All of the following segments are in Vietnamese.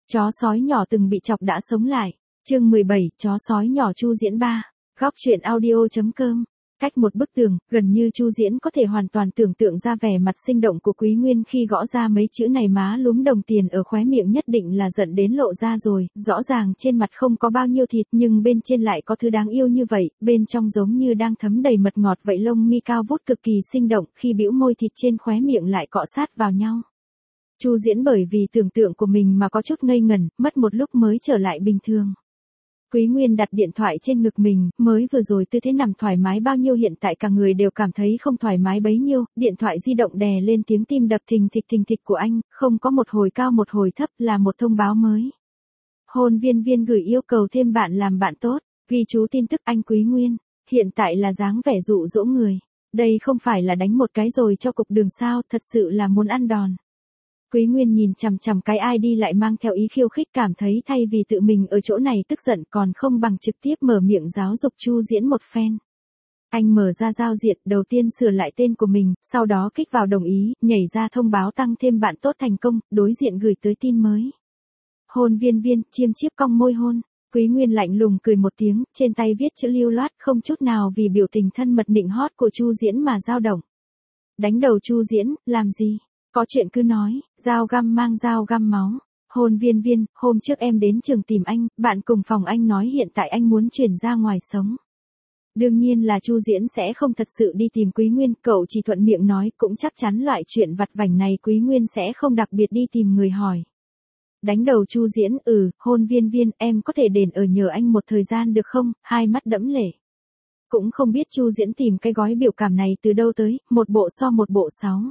Chó sói nhỏ từng bị chọc đã sống lại. Chương 17, chó sói nhỏ Chu Diễn 3. Góc truyện audio.com. Cách một bức tường, gần như Chu Diễn có thể hoàn toàn tưởng tượng ra vẻ mặt sinh động của Quý Nguyên khi gõ ra mấy chữ này, má lúm đồng tiền ở khóe miệng nhất định là giận đến lộ ra rồi, rõ ràng trên mặt không có bao nhiêu thịt nhưng bên trên lại có thứ đáng yêu như vậy, bên trong giống như đang thấm đầy mật ngọt vậy, lông mi cao vút cực kỳ sinh động, khi bĩu môi thịt trên khóe miệng lại cọ sát vào nhau. Chu Diễn bởi vì tưởng tượng của mình mà có chút ngây ngẩn, mất một lúc mới trở lại bình thường. Quý Nguyên đặt điện thoại trên ngực mình, mới vừa rồi tư thế nằm thoải mái bao nhiêu hiện tại cả người đều cảm thấy không thoải mái bấy nhiêu, điện thoại di động đè lên tiếng tim đập thình thịch của anh, không có một hồi cao một hồi thấp, là một thông báo mới. Hôn Viên Viên gửi yêu cầu thêm bạn làm bạn tốt, ghi chú tin tức anh Quý Nguyên, hiện tại là dáng vẻ dụ dỗ người. Đây không phải là đánh một cái rồi cho cục đường sao, thật sự là muốn ăn đòn. Quý Nguyên nhìn chằm chằm cái ID lại mang theo ý khiêu khích, cảm thấy thay vì tự mình ở chỗ này tức giận còn không bằng trực tiếp mở miệng giáo dục Chu Diễn một phen. Anh mở ra giao diện, đầu tiên sửa lại tên của mình, sau đó kích vào đồng ý, nhảy ra thông báo tăng thêm bạn tốt thành công, đối diện gửi tới tin mới. Hôn Viên Viên, chiêm chiếp cong môi hôn. Quý Nguyên lạnh lùng cười một tiếng, trên tay viết chữ lưu loát, không chút nào vì biểu tình thân mật nịnh hót của Chu Diễn mà dao động. Đánh đầu Chu Diễn, làm gì? Có chuyện cứ nói, dao găm mang dao găm máu. Hôn Viên Viên, hôm trước em đến trường tìm anh, bạn cùng phòng anh nói hiện tại anh muốn chuyển ra ngoài sống. Đương nhiên là Chu Diễn sẽ không thật sự đi tìm Quý Nguyên, cậu chỉ thuận miệng nói, cũng chắc chắn loại chuyện vặt vảnh này Quý Nguyên sẽ không đặc biệt đi tìm người hỏi. Đánh đầu Chu Diễn, Hôn Viên Viên, em có thể đền ở nhờ anh một thời gian được không, hai mắt đẫm lệ. Cũng không biết Chu Diễn tìm cái gói biểu cảm này từ đâu tới, một bộ so một bộ 6.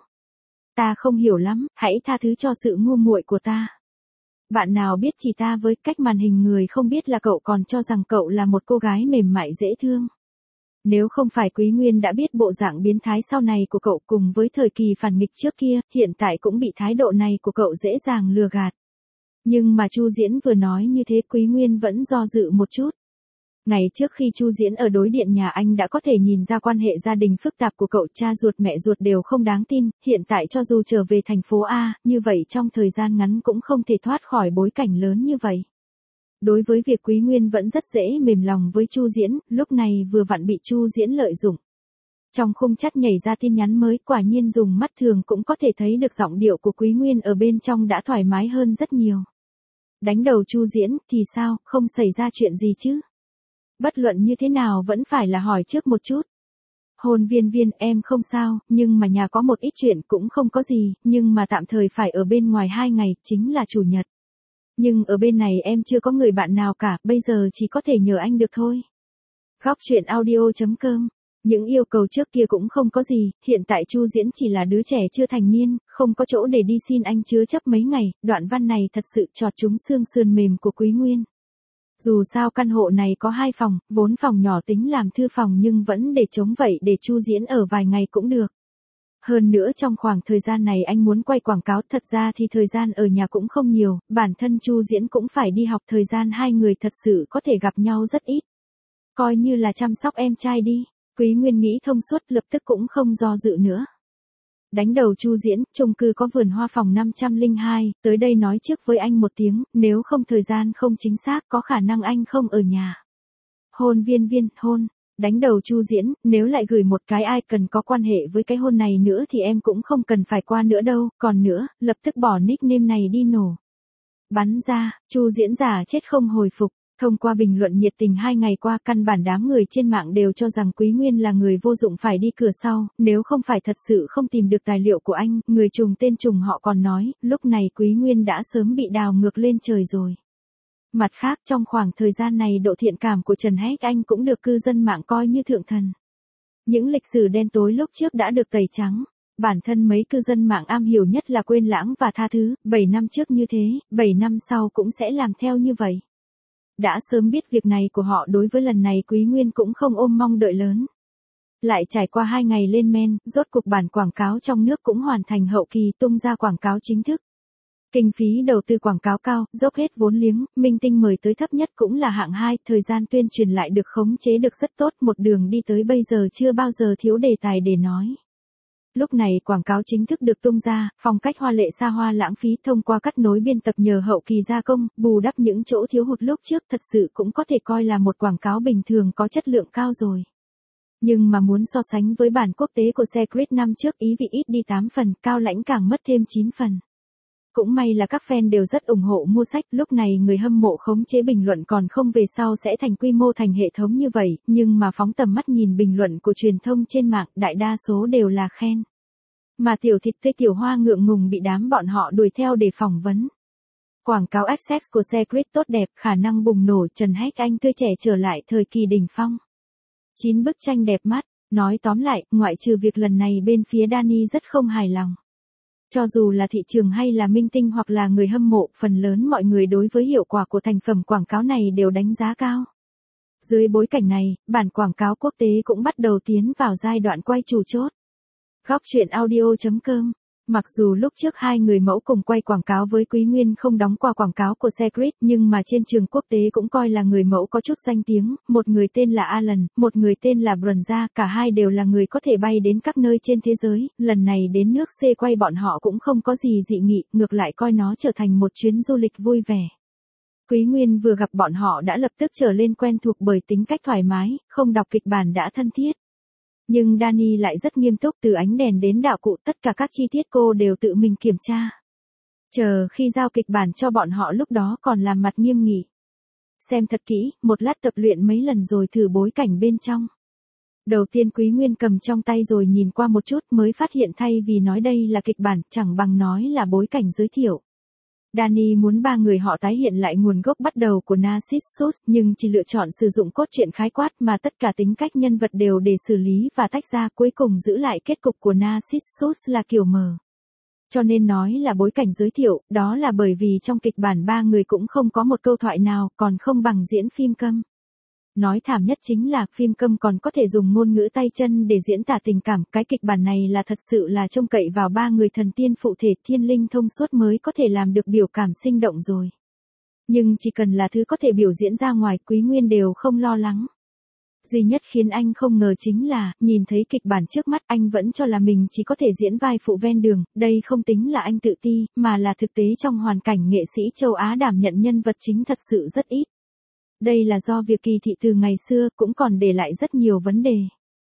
Ta không hiểu lắm, hãy tha thứ cho sự ngu muội của ta. Bạn nào biết chỉ ta với cách màn hình người không biết là cậu còn cho rằng cậu là một cô gái mềm mại dễ thương. Nếu không phải Quý Nguyên đã biết bộ dạng biến thái sau này của cậu cùng với thời kỳ phản nghịch trước kia, hiện tại cũng bị thái độ này của cậu dễ dàng lừa gạt. Nhưng mà Chu Diễn vừa nói như thế Quý Nguyên vẫn do dự một chút. Ngày trước khi Chu Diễn ở đối điện nhà anh đã có thể nhìn ra quan hệ gia đình phức tạp của cậu, cha ruột mẹ ruột đều không đáng tin, hiện tại cho dù trở về thành phố A, như vậy trong thời gian ngắn cũng không thể thoát khỏi bối cảnh lớn như vậy. Đối với việc Quý Nguyên vẫn rất dễ mềm lòng với Chu Diễn, lúc này vừa vặn bị Chu Diễn lợi dụng. Trong khung chat nhảy ra tin nhắn mới, quả nhiên dùng mắt thường cũng có thể thấy được giọng điệu của Quý Nguyên ở bên trong đã thoải mái hơn rất nhiều. Đánh đầu Chu Diễn, thì sao, không xảy ra chuyện gì chứ? Bất luận như thế nào vẫn phải là hỏi trước một chút. Hôn Viên Viên, em không sao, nhưng mà nhà có một ít chuyện cũng không có gì, nhưng mà tạm thời phải ở bên ngoài 2 ngày, chính là chủ nhật. Nhưng ở bên này em chưa có người bạn nào cả, bây giờ chỉ có thể nhờ anh được thôi. Góc truyện audio.com. Những yêu cầu trước kia cũng không có gì, hiện tại Chu Diễn chỉ là đứa trẻ chưa thành niên, không có chỗ để đi xin anh chứa chấp mấy ngày, đoạn văn này thật sự chọt trúng xương sườn mềm của Quý Nguyên. Dù sao căn hộ này có 2 phòng, vốn phòng nhỏ tính làm thư phòng nhưng vẫn để trống vậy để Chu Diễn ở vài ngày cũng được. Hơn nữa trong khoảng thời gian này anh muốn quay quảng cáo, thật ra thì thời gian ở nhà cũng không nhiều, bản thân Chu Diễn cũng phải đi học, thời gian hai người thật sự có thể gặp nhau rất ít. Coi như là chăm sóc em trai đi, Quý Nguyên nghĩ thông suốt lập tức cũng không do dự nữa. Đánh đầu Chu Diễn, chung cư có vườn hoa phòng 502, tới đây nói trước với anh một tiếng, nếu không thời gian không chính xác có khả năng anh không ở nhà. Hôn Viên Viên, hôn. Đánh đầu Chu Diễn, nếu lại gửi một cái ai cần có quan hệ với cái hôn này nữa thì em cũng không cần phải qua nữa đâu, còn nữa, lập tức bỏ nickname này đi nổ. Bắn ra, Chu Diễn giả chết không hồi phục. Thông qua bình luận nhiệt tình 2 ngày qua, căn bản đám người trên mạng đều cho rằng Quý Nguyên là người vô dụng phải đi cửa sau, nếu không phải thật sự không tìm được tài liệu của anh, người trùng tên trùng họ còn nói, lúc này Quý Nguyên đã sớm bị đào ngược lên trời rồi. Mặt khác trong khoảng thời gian này độ thiện cảm của Trần Hách Anh cũng được cư dân mạng coi như thượng thần. Những lịch sử đen tối lúc trước đã được tẩy trắng. Bản thân mấy cư dân mạng am hiểu nhất là quên lãng và tha thứ, 7 năm trước như thế, 7 năm sau cũng sẽ làm theo như vậy. Đã sớm biết việc này của họ, đối với lần này Quý Nguyên cũng không ôm mong đợi lớn. Lại trải qua 2 ngày lên men, rốt cục bản quảng cáo trong nước cũng hoàn thành hậu kỳ, tung ra quảng cáo chính thức. Kinh phí đầu tư quảng cáo cao, dốc hết vốn liếng, minh tinh mời tới thấp nhất cũng là hạng 2, thời gian tuyên truyền lại được khống chế được rất tốt, một đường đi tới bây giờ chưa bao giờ thiếu đề tài để nói. Lúc này quảng cáo chính thức được tung ra, phong cách hoa lệ xa hoa lãng phí thông qua cắt nối biên tập nhờ hậu kỳ gia công, bù đắp những chỗ thiếu hụt lúc trước thật sự cũng có thể coi là một quảng cáo bình thường có chất lượng cao rồi. Nhưng mà muốn so sánh với bản quốc tế của Secret năm trước ý vị ít đi 8 phần, Cao Lãnh càng mất thêm 9 phần. Cũng may là các fan đều rất ủng hộ mua sách, lúc này người hâm mộ khống chế bình luận còn không về sau sẽ thành quy mô thành hệ thống như vậy, nhưng mà phóng tầm mắt nhìn bình luận của truyền thông trên mạng, đại đa số đều là khen. Mà tiểu thịt tê tiểu hoa ngượng ngùng bị đám bọn họ đuổi theo để phỏng vấn. Quảng cáo Access của Secret tốt đẹp, khả năng bùng nổ, Trần Hách Anh tươi trẻ trở lại thời kỳ đỉnh phong. 9 bức tranh đẹp mắt, nói tóm lại, ngoại trừ việc lần này bên phía Dani rất không hài lòng. Cho dù là thị trường hay là minh tinh hoặc là người hâm mộ, phần lớn mọi người đối với hiệu quả của thành phẩm quảng cáo này đều đánh giá cao. Dưới bối cảnh này, bản quảng cáo quốc tế cũng bắt đầu tiến vào giai đoạn quay chủ chốt. Góc truyện audio.com. Mặc dù lúc trước hai người mẫu cùng quay quảng cáo với Quý Nguyên không đóng qua quảng cáo của Secret, nhưng mà trên trường quốc tế cũng coi là người mẫu có chút danh tiếng, một người tên là Alan, một người tên là Brunza, cả hai đều là người có thể bay đến các nơi trên thế giới, lần này đến nước C quay bọn họ cũng không có gì dị nghị, ngược lại coi nó trở thành một chuyến du lịch vui vẻ. Quý Nguyên vừa gặp bọn họ đã lập tức trở lên quen thuộc bởi tính cách thoải mái, không đọc kịch bản đã thân thiết. Nhưng Dani lại rất nghiêm túc, từ ánh đèn đến đạo cụ, tất cả các chi tiết cô đều tự mình kiểm tra. Chờ khi giao kịch bản cho bọn họ lúc đó còn làm mặt nghiêm nghị. Xem thật kỹ, một lát tập luyện mấy lần rồi thử bối cảnh bên trong. Đầu tiên Quý Nguyên cầm trong tay rồi nhìn qua một chút mới phát hiện thay vì nói đây là kịch bản, chẳng bằng nói là bối cảnh giới thiệu. Dani muốn ba người họ tái hiện lại nguồn gốc bắt đầu của Narcissus, nhưng chỉ lựa chọn sử dụng cốt truyện khái quát mà tất cả tính cách nhân vật đều để xử lý và tách ra, cuối cùng giữ lại kết cục của Narcissus là kiểu mờ. Cho nên nói là bối cảnh giới thiệu, đó là bởi vì trong kịch bản ba người cũng không có một câu thoại nào, còn không bằng diễn phim câm. Nói thảm nhất chính là phim câm còn có thể dùng ngôn ngữ tay chân để diễn tả tình cảm, cái kịch bản này là thật sự là trông cậy vào ba người thần tiên phụ thể thiên linh thông suốt mới có thể làm được biểu cảm sinh động rồi. Nhưng chỉ cần là thứ có thể biểu diễn ra ngoài, Quý Nguyên đều không lo lắng. Duy nhất khiến anh không ngờ chính là, nhìn thấy kịch bản trước mắt anh vẫn cho là mình chỉ có thể diễn vai phụ ven đường, đây không tính là anh tự ti, mà là thực tế trong hoàn cảnh nghệ sĩ châu Á đảm nhận nhân vật chính thật sự rất ít. Đây là do việc kỳ thị từ ngày xưa cũng còn để lại rất nhiều vấn đề.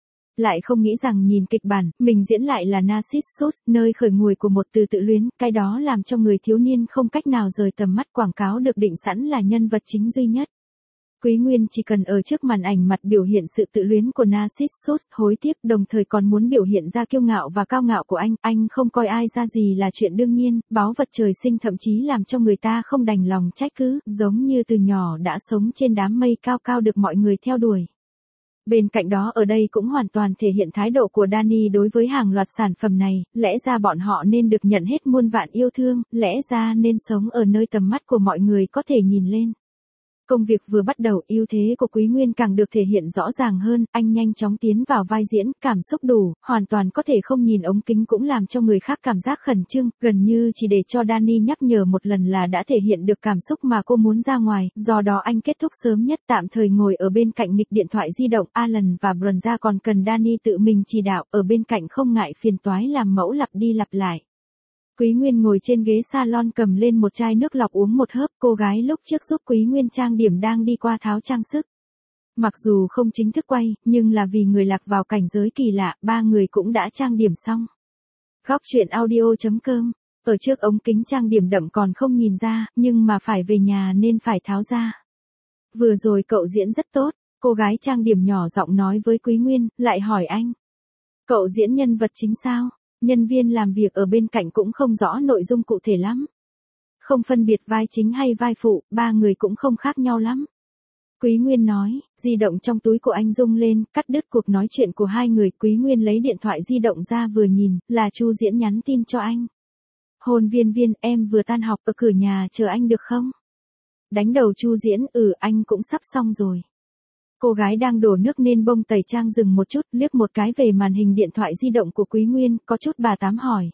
Lại không nghĩ rằng nhìn kịch bản, mình diễn lại là Narcissus, nơi khởi nguồn của một từ tự luyến, cái đó làm cho người thiếu niên không cách nào rời tầm mắt quảng cáo được định sẵn là nhân vật chính duy nhất. Quý Nguyên chỉ cần ở trước màn ảnh mặt biểu hiện sự tự luyến của Narcissus, hối tiếc, đồng thời còn muốn biểu hiện ra kiêu ngạo và cao ngạo của anh không coi ai ra gì là chuyện đương nhiên, báu vật trời sinh thậm chí làm cho người ta không đành lòng trách cứ, giống như từ nhỏ đã sống trên đám mây cao cao được mọi người theo đuổi. Bên cạnh đó ở đây cũng hoàn toàn thể hiện thái độ của Dani đối với hàng loạt sản phẩm này, lẽ ra bọn họ nên được nhận hết muôn vạn yêu thương, lẽ ra nên sống ở nơi tầm mắt của mọi người có thể nhìn lên. Công việc vừa bắt đầu, ưu thế của Quý Nguyên càng được thể hiện rõ ràng hơn, anh nhanh chóng tiến vào vai diễn, cảm xúc đủ, hoàn toàn có thể không nhìn ống kính cũng làm cho người khác cảm giác khẩn trương, gần như chỉ để cho Dani nhắc nhở một lần là đã thể hiện được cảm xúc mà cô muốn ra ngoài, do đó anh kết thúc sớm nhất, tạm thời ngồi ở bên cạnh nghịch điện thoại di động. Alan và Brunza còn cần Dani tự mình chỉ đạo, ở bên cạnh không ngại phiền toái làm mẫu lặp đi lặp lại. Quý Nguyên ngồi trên ghế salon cầm lên một chai nước lọc uống một hớp, cô gái lúc trước giúp Quý Nguyên trang điểm đang đi qua tháo trang sức. Mặc dù không chính thức quay, nhưng là vì người lạc vào cảnh giới kỳ lạ, ba người cũng đã trang điểm xong. Góc truyện audio.com. Ở trước ống kính trang điểm đậm còn không nhìn ra, nhưng mà phải về nhà nên phải tháo ra. Vừa rồi cậu diễn rất tốt, cô gái trang điểm nhỏ giọng nói với Quý Nguyên, lại hỏi anh. Cậu diễn nhân vật chính sao? Nhân viên làm việc ở bên cạnh cũng không rõ nội dung cụ thể lắm. Không phân biệt vai chính hay vai phụ, ba người cũng không khác nhau lắm. Quý Nguyên nói, di động trong túi của anh rung lên, cắt đứt cuộc nói chuyện của hai người. Quý Nguyên lấy điện thoại di động ra vừa nhìn, là Chu Diễn nhắn tin cho anh. Hôn Viên Viên, em vừa tan học ở cửa nhà chờ anh được không? Đánh đầu Chu Diễn, anh cũng sắp xong rồi. Cô gái đang đổ nước nên bông tẩy trang dừng một chút, liếc một cái về màn hình điện thoại di động của Quý Nguyên, có chút bà tám hỏi.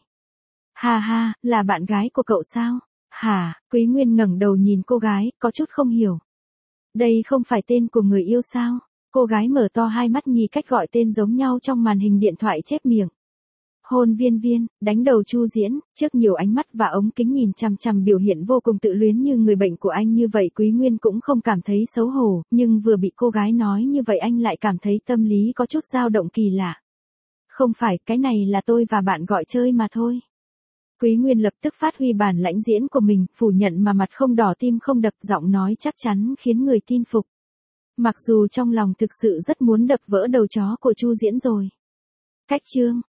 Ha ha, là bạn gái của cậu sao? Hả? Quý Nguyên ngẩng đầu nhìn cô gái, có chút không hiểu. Đây không phải tên của người yêu sao? Cô gái mở to hai mắt nhì cách gọi tên giống nhau trong màn hình điện thoại chép miệng. hôn Viên Viên, đánh đầu Chu Diễn, trước nhiều ánh mắt và ống kính nhìn chằm chằm biểu hiện vô cùng tự luyến như người bệnh của anh như vậy Quý Nguyên cũng không cảm thấy xấu hổ, nhưng vừa bị cô gái nói như vậy anh lại cảm thấy tâm lý có chút dao động kỳ lạ. Không phải, cái này là tôi và bạn gọi chơi mà thôi. Quý Nguyên lập tức phát huy bản lãnh diễn của mình, phủ nhận mà mặt không đỏ tim không đập, giọng nói chắc chắn khiến người tin phục. Mặc dù trong lòng thực sự rất muốn đập vỡ đầu chó của Chu Diễn rồi. Cách chương